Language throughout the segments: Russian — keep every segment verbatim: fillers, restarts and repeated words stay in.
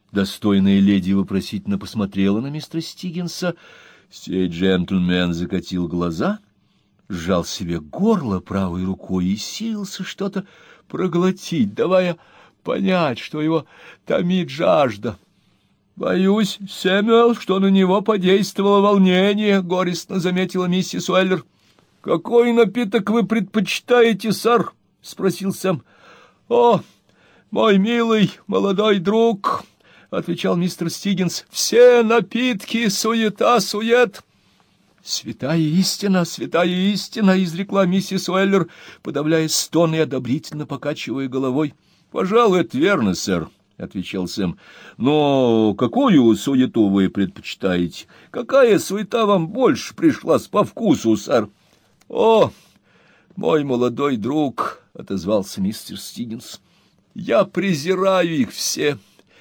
Достойная леди вопросительно посмотрела на мистера Стиггинса. Сей джентльмен закатил глаза, сжал себе горло правой рукой и силился что-то проглотить, давая понять, что его томит жажда. — Боюсь, Сэмюэл, что на него подействовало волнение, — горестно заметила миссис Уэллер. — Какой напиток вы предпочитаете, сэр? — спросил Сэм. — О, мой милый молодой друг, — отвечал мистер Стиггинс, — все напитки суета-сует. — Святая истина, святая истина, — изрекла миссис Уэллер, подавляя стон и одобрительно покачивая головой. — Пожалуй, это верно, сэр, — отвечал Сэм. — Но какую суету вы предпочитаете? Какая суета вам больше пришлась по вкусу, сэр? — О, мой молодой друг, — отозвался мистер Стиггинс, — я презираю их все.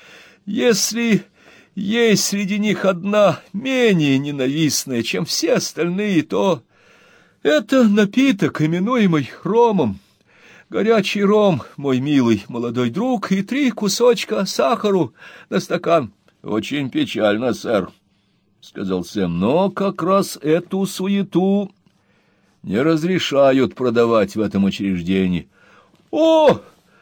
Если есть среди них одна менее ненавистная, чем все остальные, то это напиток, именуемый ромом. Горячий ром, мой милый молодой друг, и три кусочка сахару на стакан. — Очень печально, сэр, — сказал Сэм, — но как раз эту суету не разрешают продавать в этом учреждении. — О!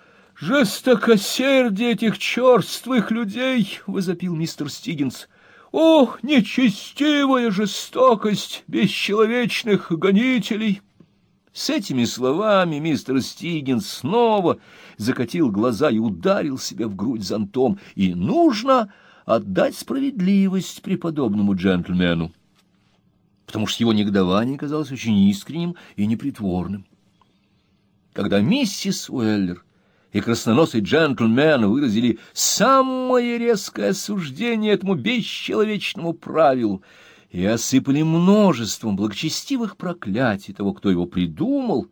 «Жестокосердие этих черствых людей!» — возопил мистер Стиггинс. «Ох, нечестивая жестокость бесчеловечных гонителей!» С этими словами мистер Стиггинс снова закатил глаза и ударил себя в грудь зонтом. И нужно отдать справедливость преподобному джентльмену, потому что его негодование казалось очень искренним и непритворным. Когда миссис Уэллер и красноносый джентльмен выразили самое резкое осуждение этому бесчеловечному правилу и осыпали множеством благочестивых проклятий того, кто его придумал,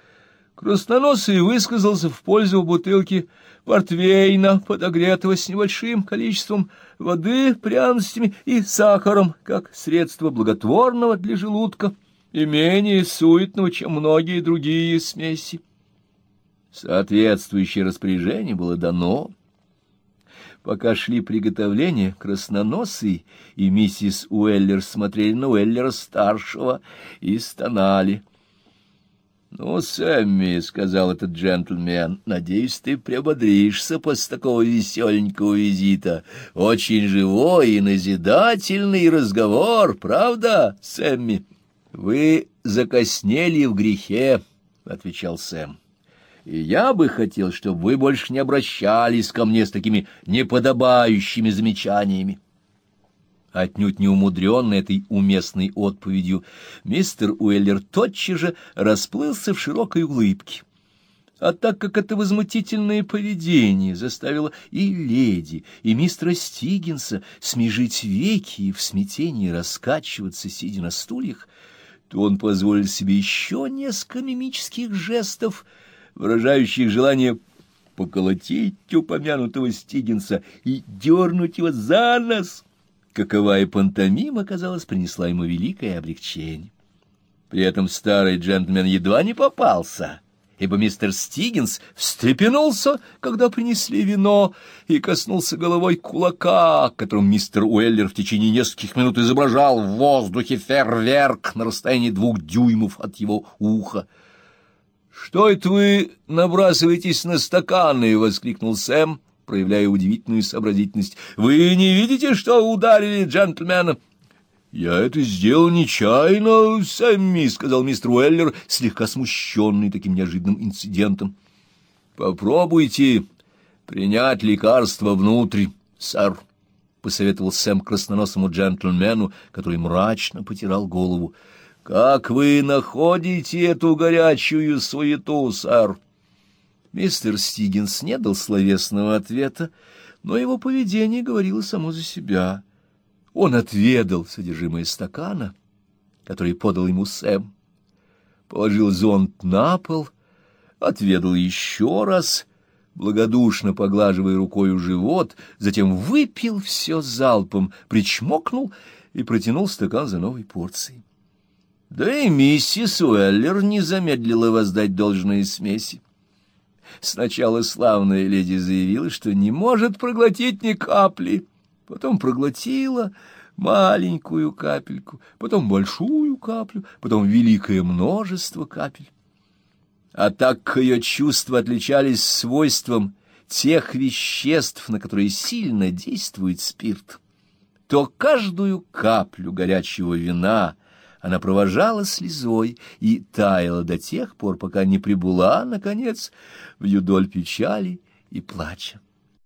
красноносый высказался в пользу бутылки портвейна, подогретого с небольшим количеством воды, пряностями и сахаром, как средство благотворного для желудка и менее суетного, чем многие другие смеси. Соответствующее распоряжение было дано. Пока шли приготовления, красноносый и миссис Уэллер смотрели на Уэллера-старшего и стонали. — Ну, Сэмми, — сказал этот джентльмен, — надеюсь, ты приободришься после такого веселенького визита. Очень живой и назидательный разговор, правда, Сэмми? — Вы закоснели в грехе, — отвечал Сэм. И я бы хотел, чтобы вы больше не обращались ко мне с такими неподобающими замечаниями. Отнюдь не умудренный этой уместной отповедью, мистер Уэллер тотчас же расплылся в широкой улыбке. А так как это возмутительное поведение заставило и леди, и мистера Стиггинса смежить веки и в смятении раскачиваться, сидя на стульях, то он позволил себе еще несколько мимических жестов, выражающих желание поколотить упомянутого Стиггинса и дернуть его за нос. Каковая пантомима, казалось, принесла ему великое облегчение. При этом старый джентльмен едва не попался, ибо мистер Стиггинс встрепенулся, когда принесли вино, и коснулся головой кулака, которым мистер Уэллер в течение нескольких минут изображал в воздухе фейерверк на расстоянии двух дюймов от его уха. — Что это вы набрасываетесь на стаканы? — воскликнул Сэм, проявляя удивительную сообразительность. — Вы не видите, что ударили джентльмена? — Я это сделал нечаянно, Сэмми, — сказал мистер Уэллер, слегка смущенный таким неожиданным инцидентом. — Попробуйте принять лекарство внутрь, сэр, — посоветовал Сэм красноносому джентльмену, который мрачно потирал голову. — Как вы находите эту горячую суету, сэр? Мистер Стиггинс не дал словесного ответа, но его поведение говорило само за себя. Он отведал содержимое стакана, который подал ему Сэм, положил зонт на пол, отведал еще раз, благодушно поглаживая рукою живот, затем выпил все залпом, причмокнул и протянул стакан за новой порцией. Да и миссис Уэллер не замедлила воздать должное смеси. Сначала славная леди заявила, что не может проглотить ни капли, потом проглотила маленькую капельку, потом большую каплю, потом великое множество капель. А так как ее чувства отличались свойством тех веществ, на которые сильно действует спирт, то каждую каплю горячего вина она провожала слезой и таяла до тех пор, пока не прибыла, наконец, в юдоль печали и плача.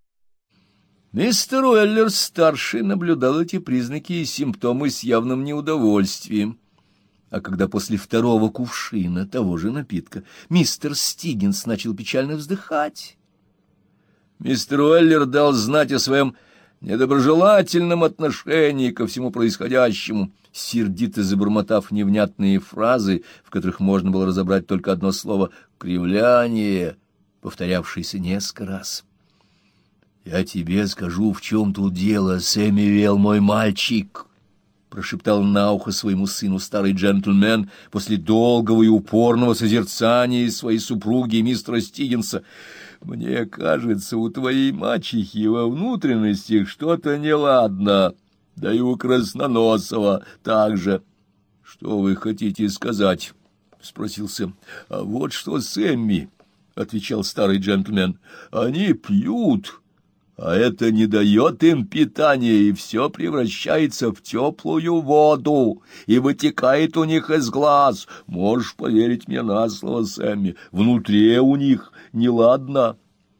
Мистер Уэллер-старший наблюдал эти признаки и симптомы с явным неудовольствием. А когда после второго кувшина того же напитка мистер Стиггинс начал печально вздыхать, мистер Уэллер дал знать о своем недоброжелательном отношении ко всему происходящему, сердито забормотав невнятные фразы, в которых можно было разобрать только одно слово «кривляние», повторявшееся несколько раз. «Я тебе скажу, в чем тут дело, Сэмюэл, мой мальчик», — прошептал на ухо своему сыну старый джентльмен после долгого и упорного созерцания своей супруги мистера Стиггинса. «Мне кажется, у твоей мачехи во внутренностях что-то неладно, да и у Красноносова также». «Что вы хотите сказать?» — спросил Сэм. «А вот что, Сэмми», — отвечал старый джентльмен, — «они пьют». А это не дает им питания, и все превращается в теплую воду, и вытекает у них из глаз. Можешь поверить мне на слово, Сэмми, внутри у них неладно.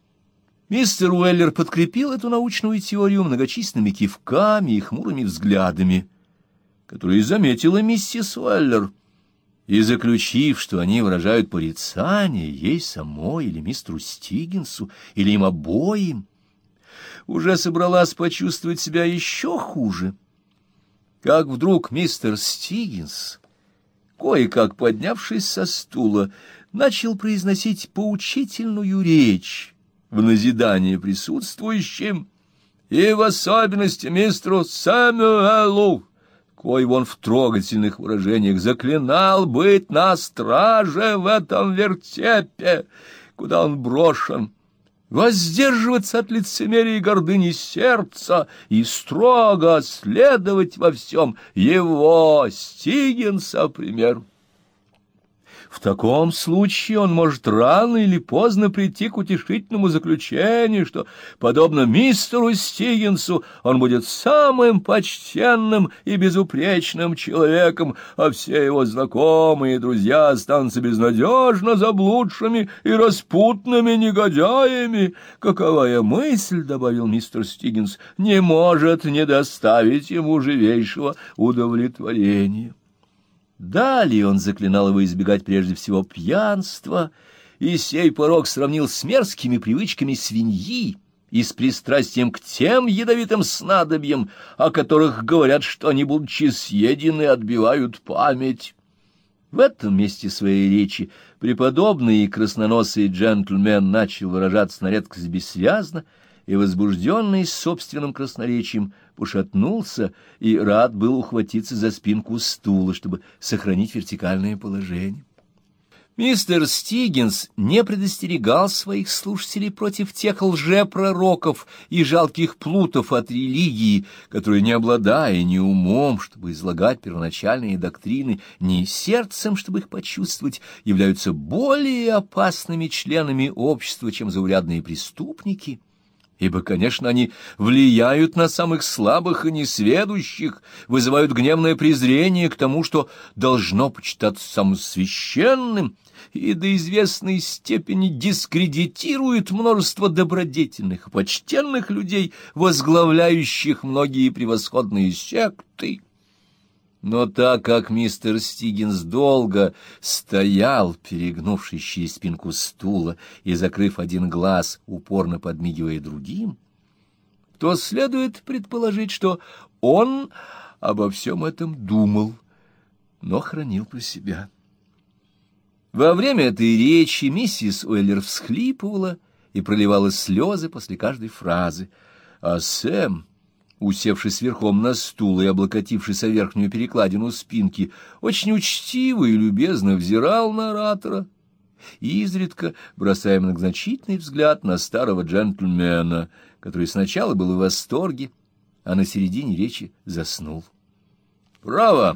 Мистер Уэллер подкрепил эту научную теорию многочисленными кивками и хмурыми взглядами, которые заметила миссис Уэллер, и, заключив, что они выражают порицание ей самой или мистеру Стиггинсу, или им обоим, уже собралась почувствовать себя еще хуже, как вдруг мистер Стиггинс, кое-как поднявшись со стула, начал произносить поучительную речь в назидание присутствующим, и в особенности мистеру Сэмюэлу, кой он в трогательных выражениях заклинал быть на страже в этом вертепе, куда он брошен, воздерживаться от лицемерия и гордыни сердца и строго следовать во всем его, Стиггинса, примеру. В таком случае он может рано или поздно прийти к утешительному заключению, что, подобно мистеру Стиггинсу, он будет самым почтенным и безупречным человеком, а все его знакомые и друзья останутся безнадежно заблудшими и распутными негодяями. Каковая мысль, — добавил мистер Стиггинс, — не может не доставить ему живейшего удовлетворения. Далее он заклинал его избегать прежде всего пьянства, и сей порок сравнил с мерзкими привычками свиньи и с пристрастием к тем ядовитым снадобьям, о которых говорят, что они, будучи съедены, отбивают память. В этом месте своей речи преподобный и красноносый джентльмен начал выражаться на редкость бессвязно, и, возбужденный собственным красноречием, пошатнулся и рад был ухватиться за спинку стула, чтобы сохранить вертикальное положение. Мистер Стиггинс не предостерегал своих слушателей против тех лжепророков и жалких плутов от религии, которые, не обладая ни умом, чтобы излагать первоначальные доктрины, ни сердцем, чтобы их почувствовать, являются более опасными членами общества, чем заурядные преступники. Ибо, конечно, они влияют на самых слабых и несведущих, вызывают гневное презрение к тому, что должно почитаться самым священным, и до известной степени дискредитируют множество добродетельных и почтенных людей, возглавляющих многие превосходные секты. Но так как мистер Стиггинс долго стоял, перегнувшись через спинку стула и закрыв один глаз, упорно подмигивая другим, то следует предположить, что он обо всем этом думал, но хранил про себя. Во время этой речи миссис Уэллер всхлипывала и проливала слезы после каждой фразы, а Сэм, усевшись верхом на стул и облокотившись о верхнюю перекладину спинки, очень учтиво и любезно взирал на оратора изредка бросая многозначительный взгляд на старого джентльмена, который сначала был в восторге, а на середине речи заснул. «Браво!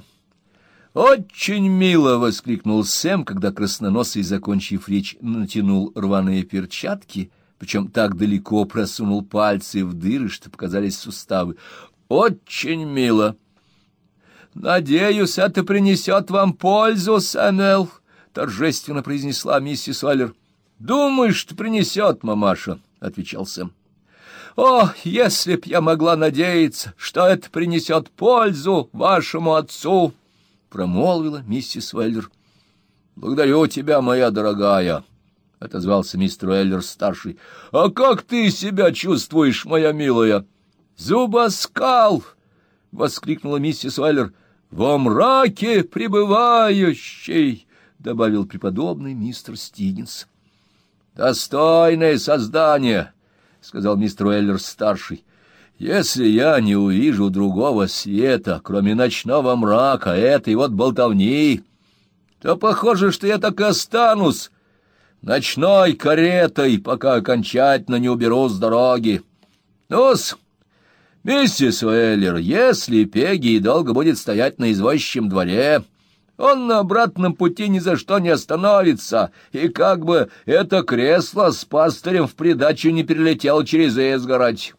Очень мило!» — воскликнул Сэм, когда красноносый, закончив речь, натянул рваные перчатки, причем так далеко просунул пальцы в дыры, что показались суставы. «Очень мило!» «Надеюсь, это принесет вам пользу, Сэмюэл», — торжественно произнесла миссис Уэллер. «Думаешь, что принесет, мамаша», — отвечал Сэм. «О, если б я могла надеяться, что это принесет пользу вашему отцу», — промолвила миссис Уэллер. «Благодарю тебя, моя дорогая», — отозвался мистер Уэллер-старший. «А как ты себя чувствуешь, моя милая?» «Зубоскал!» — воскликнула миссис Уэллер. «Во мраке пребывающий», — добавил преподобный мистер Стиггинс. «Достойное создание», — сказал мистер Уэллер-старший. «Если я не увижу другого света, кроме ночного мрака, этой вот болтовни, то похоже, что я так и останусь ночной каретой, пока окончательно не уберу с дороги. Ну-с, миссис Уэллер, если Пегги долго будет стоять на извозчичьем дворе, он на обратном пути ни за что не остановится, и как бы это кресло с пастырем в придачу не перелетело через изгородь».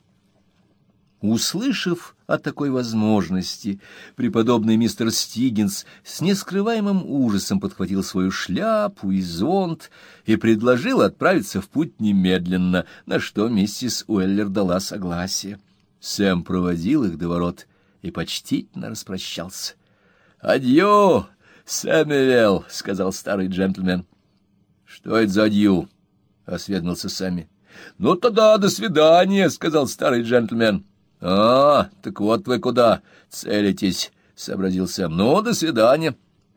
Услышав о такой возможности, преподобный мистер Стиггинс с нескрываемым ужасом подхватил свою шляпу и зонт и предложил отправиться в путь немедленно, на что миссис Уэллер дала согласие. Сэм проводил их до ворот и почтительно распрощался. «Адью, Сэмюэл», — сказал старый джентльмен. «Что это за адью?» — осведомился Сэмми. «Ну тогда до свидания», — сказал старый джентльмен. «А, так вот вы куда целитесь», — сообразил Сэм. «Ну, до свидания».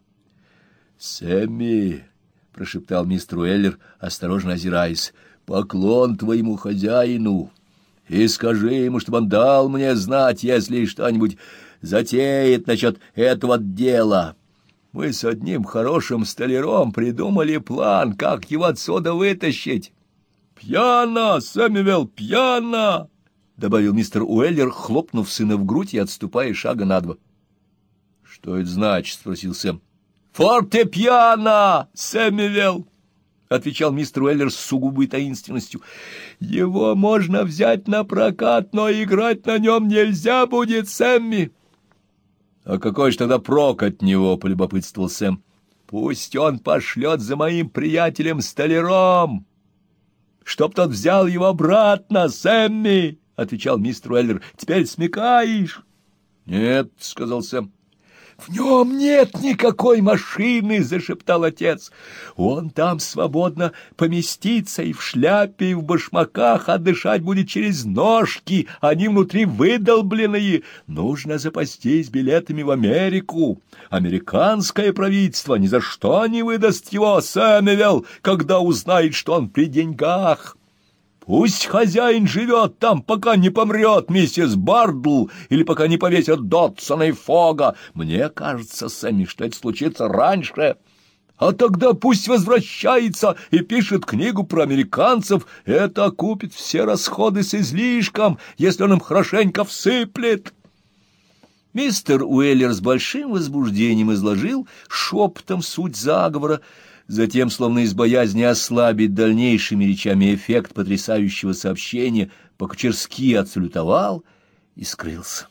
«Сэмми», — прошептал мистер Уэллер, осторожно озираясь, — «поклон твоему хозяину, и скажи ему, чтобы он дал мне знать, если что-нибудь затеет насчет этого дела. Мы с одним хорошим столяром придумали план, как его отсюда вытащить». «Пьяно, Сэмюэл, пьяно!» — добавил мистер Уэллер, хлопнув сына в грудь и отступая шага на два. — Что это значит? — спросил Сэм. — Фортепиано, Сэмюэл! — отвечал мистер Уэллер с сугубой таинственностью. — Его можно взять на прокат, но играть на нем нельзя будет, Сэмми. — А какой же тогда прок от него? — полюбопытствовал Сэм. — Пусть он пошлет за моим приятелем-столяром, чтоб тот взял его обратно, Сэмми, — отвечал мистер Уэллер. — Теперь смекаешь? — Нет, — сказал Сэм. — В нем нет никакой машины, — зашептал отец. — Он там свободно поместится и в шляпе, и в башмаках, а дышать будет через ножки, они внутри выдолбленные. Нужно запастись билетами в Америку. Американское правительство ни за что не выдаст его, Сэмюэл, когда узнает, что он при деньгах. Пусть хозяин живет там, пока не помрет миссис Бардл или пока не повесят Дотсона и Фога. Мне кажется, Сэмми, что это случится раньше. А тогда пусть возвращается и пишет книгу про американцев. Это окупит все расходы с излишком, если он им хорошенько всыплет». Мистер Уэллер с большим возбуждением изложил шепотом суть заговора, затем, словно из боязни ослабить дальнейшими речами эффект потрясающего сообщения, по-кучерски отсалютовал и скрылся.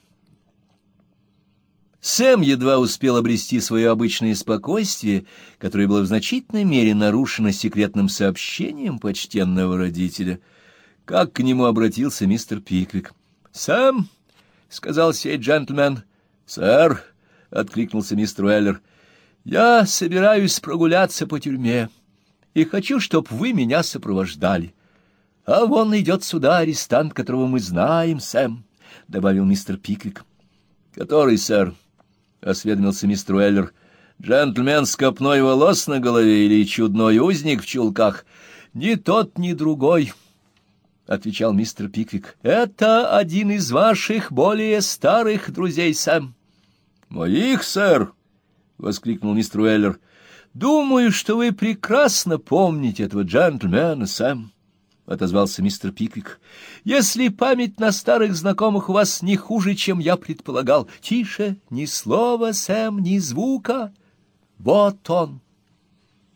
Сэм едва успел обрести свое обычное спокойствие, которое было в значительной мере нарушено секретным сообщением почтенного родителя, как к нему обратился мистер Пиквик. «Сэм», — сказал сей джентльмен. «Сэр», — откликнулся мистер Уэллер, — «я собираюсь прогуляться по тюрьме и хочу, чтоб вы меня сопровождали. А вон идет сюда арестант, которого мы знаем, Сэм», — добавил мистер Пиквик. «Который, сэр?» — осведомился мистер Уэллер. «Джентльмен с копной волос на голове или чудной узник в чулках?» «Ни тот, ни другой», — отвечал мистер Пиквик. «Это один из ваших более старых друзей, Сэм». «Моих, сэр?» — воскликнул мистер Уэллер. Думаю, что вы прекрасно помните этого джентльмена, Сэм, — отозвался мистер Пиквик. — Если память на старых знакомых у вас не хуже, чем я предполагал. Тише, ни слова, Сэм, ни звука. Вот он.